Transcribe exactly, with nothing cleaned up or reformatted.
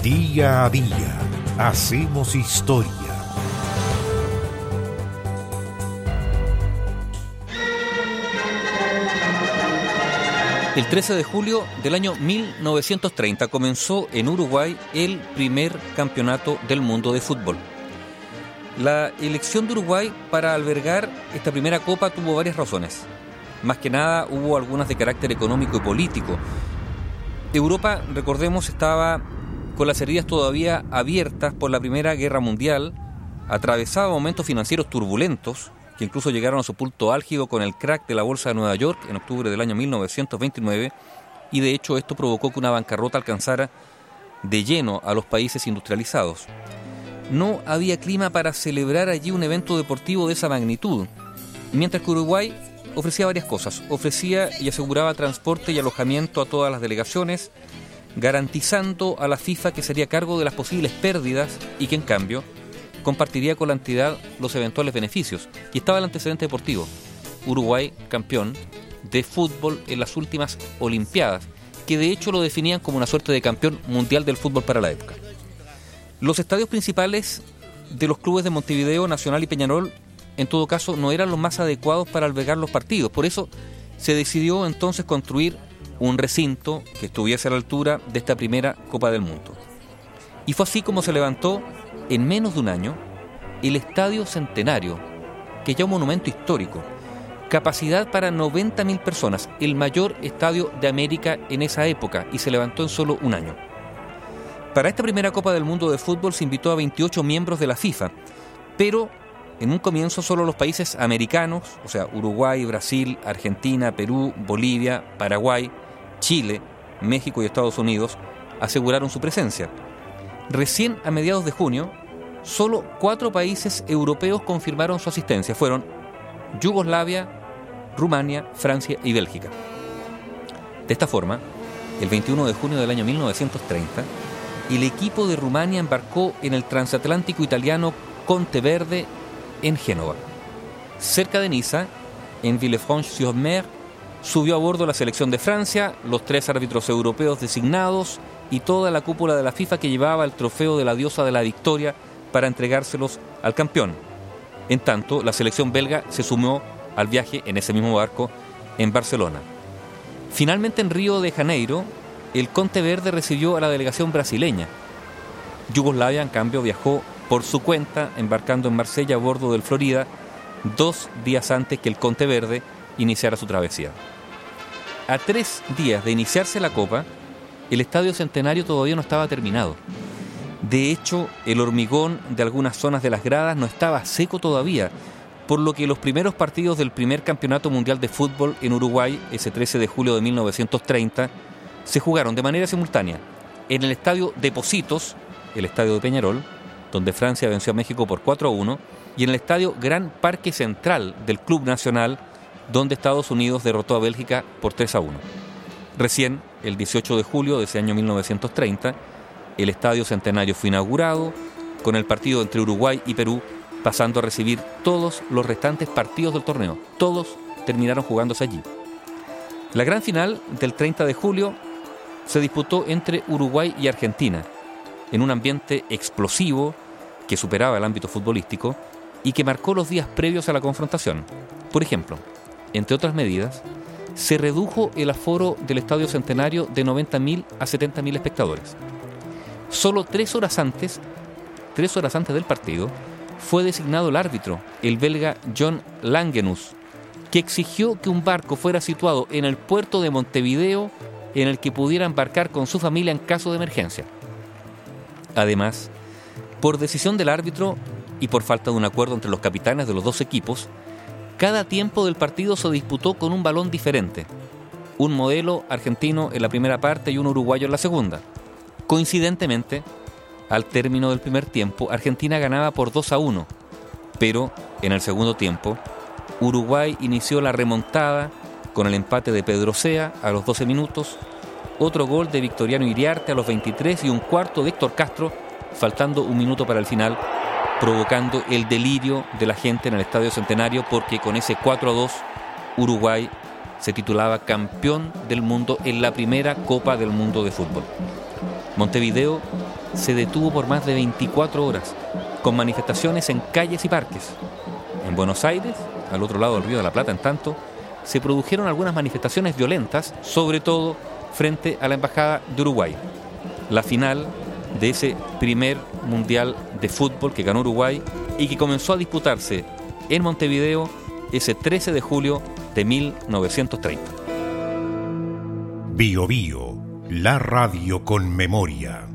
Día a día hacemos historia. El trece de julio del año mil novecientos treinta comenzó en Uruguay el primer campeonato del mundo de fútbol. La elección de Uruguay para albergar esta primera copa tuvo varias razones. Más que nada hubo algunas de carácter económico y político. Europa, recordemos, estaba con las heridas todavía abiertas por la Primera Guerra Mundial, atravesaba momentos financieros turbulentos, que incluso llegaron a su punto álgido con el crack de la Bolsa de Nueva York en octubre del año mil novecientos veintinueve, y de hecho esto provocó que una bancarrota alcanzara de lleno a los países industrializados. No había clima para celebrar allí un evento deportivo de esa magnitud, mientras que Uruguay ofrecía varias cosas. Ofrecía y aseguraba transporte y alojamiento a todas las delegaciones, garantizando a la FIFA que sería cargo de las posibles pérdidas y que en cambio compartiría con la entidad los eventuales beneficios. Y estaba el antecedente deportivo: Uruguay campeón de fútbol en las últimas Olimpiadas, que de hecho lo definían como una suerte de campeón mundial del fútbol para la época. Los estadios principales de los clubes de Montevideo, Nacional y Peñarol, en todo caso, no eran los más adecuados para albergar los partidos. Por eso se decidió entonces construir un recinto que estuviese a la altura de esta primera Copa del Mundo. Y fue así como se levantó en menos de un año el Estadio Centenario, que es ya un monumento histórico. Capacidad para noventa mil personas, el mayor estadio de América en esa época, y se levantó en solo un año. Para esta primera Copa del Mundo de fútbol se invitó a veintiocho miembros de la FIFA, pero en un comienzo solo los países americanos, o sea, Uruguay, Brasil, Argentina, Perú, Bolivia, Paraguay, Chile, México y Estados Unidos, aseguraron su presencia. Recién a mediados de junio, solo cuatro países europeos confirmaron su asistencia. Fueron Yugoslavia, Rumania, Francia y Bélgica. De esta forma, el veintiuno de junio del año mil novecientos treinta, el equipo de Rumania embarcó en el transatlántico italiano Conteverde en Génova. Cerca de Niza, en Villefranche-sur-Mer, subió a bordo la selección de Francia, los tres árbitros europeos designados y toda la cúpula de la FIFA que llevaba el trofeo de la diosa de la victoria para entregárselos al campeón. En tanto, la selección belga se sumó al viaje en ese mismo barco en Barcelona. Finalmente, en Río de Janeiro, el Conteverde recibió a la delegación brasileña. Yugoslavia, en cambio, viajó por su cuenta, embarcando en Marsella a bordo del Florida, dos días antes que el Conteverde iniciara su travesía. A tres días de iniciarse la Copa, el Estadio Centenario todavía no estaba terminado. De hecho, el hormigón de algunas zonas de las gradas no estaba seco todavía, por lo que los primeros partidos del primer Campeonato Mundial de Fútbol en Uruguay, ese trece de julio de mil novecientos treinta, se jugaron de manera simultánea en el Estadio de Pocitos, el Estadio de Peñarol, donde Francia venció a México por cuatro a uno, y en el Estadio Gran Parque Central del Club Nacional, donde Estados Unidos derrotó a Bélgica por tres a uno. Recién, el dieciocho de julio de ese año mil novecientos treinta, el Estadio Centenario fue inaugurado, con el partido entre Uruguay y Perú pasando a recibir todos los restantes partidos del torneo. Todos terminaron jugándose allí. La gran final del treinta de julio se disputó entre Uruguay y Argentina, en un ambiente explosivo que superaba el ámbito futbolístico y que marcó los días previos a la confrontación. Por ejemplo, entre otras medidas, se redujo el aforo del Estadio Centenario de noventa mil a setenta mil espectadores. Solo tres horas antes, tres horas antes del partido, fue designado el árbitro, el belga John Langenus, que exigió que un barco fuera situado en el puerto de Montevideo en el que pudiera embarcar con su familia en caso de emergencia. Además, por decisión del árbitro y por falta de un acuerdo entre los capitanes de los dos equipos, cada tiempo del partido se disputó con un balón diferente. Un modelo argentino en la primera parte y un uruguayo en la segunda. Coincidentemente, al término del primer tiempo, Argentina ganaba por dos a uno, pero en el segundo tiempo, Uruguay inició la remontada con el empate de Pedro Sea a los doce minutos, otro gol de Victoriano Iriarte a los veintitrés y un cuarto de Héctor Castro, faltando un minuto para el final, provocando el delirio de la gente en el Estadio Centenario, porque con ese cuatro a dos Uruguay se titulaba campeón del mundo en la primera Copa del Mundo de Fútbol. Montevideo se detuvo por más de veinticuatro horas, con manifestaciones en calles y parques. En Buenos Aires, al otro lado del Río de la Plata, en tanto, se produjeron algunas manifestaciones violentas, sobre todo frente a la Embajada de Uruguay. La final de ese primer Mundial de Fútbol que ganó Uruguay y que comenzó a disputarse en Montevideo ese trece de julio de mil novecientos treinta. Bio Bio, la radio con memoria.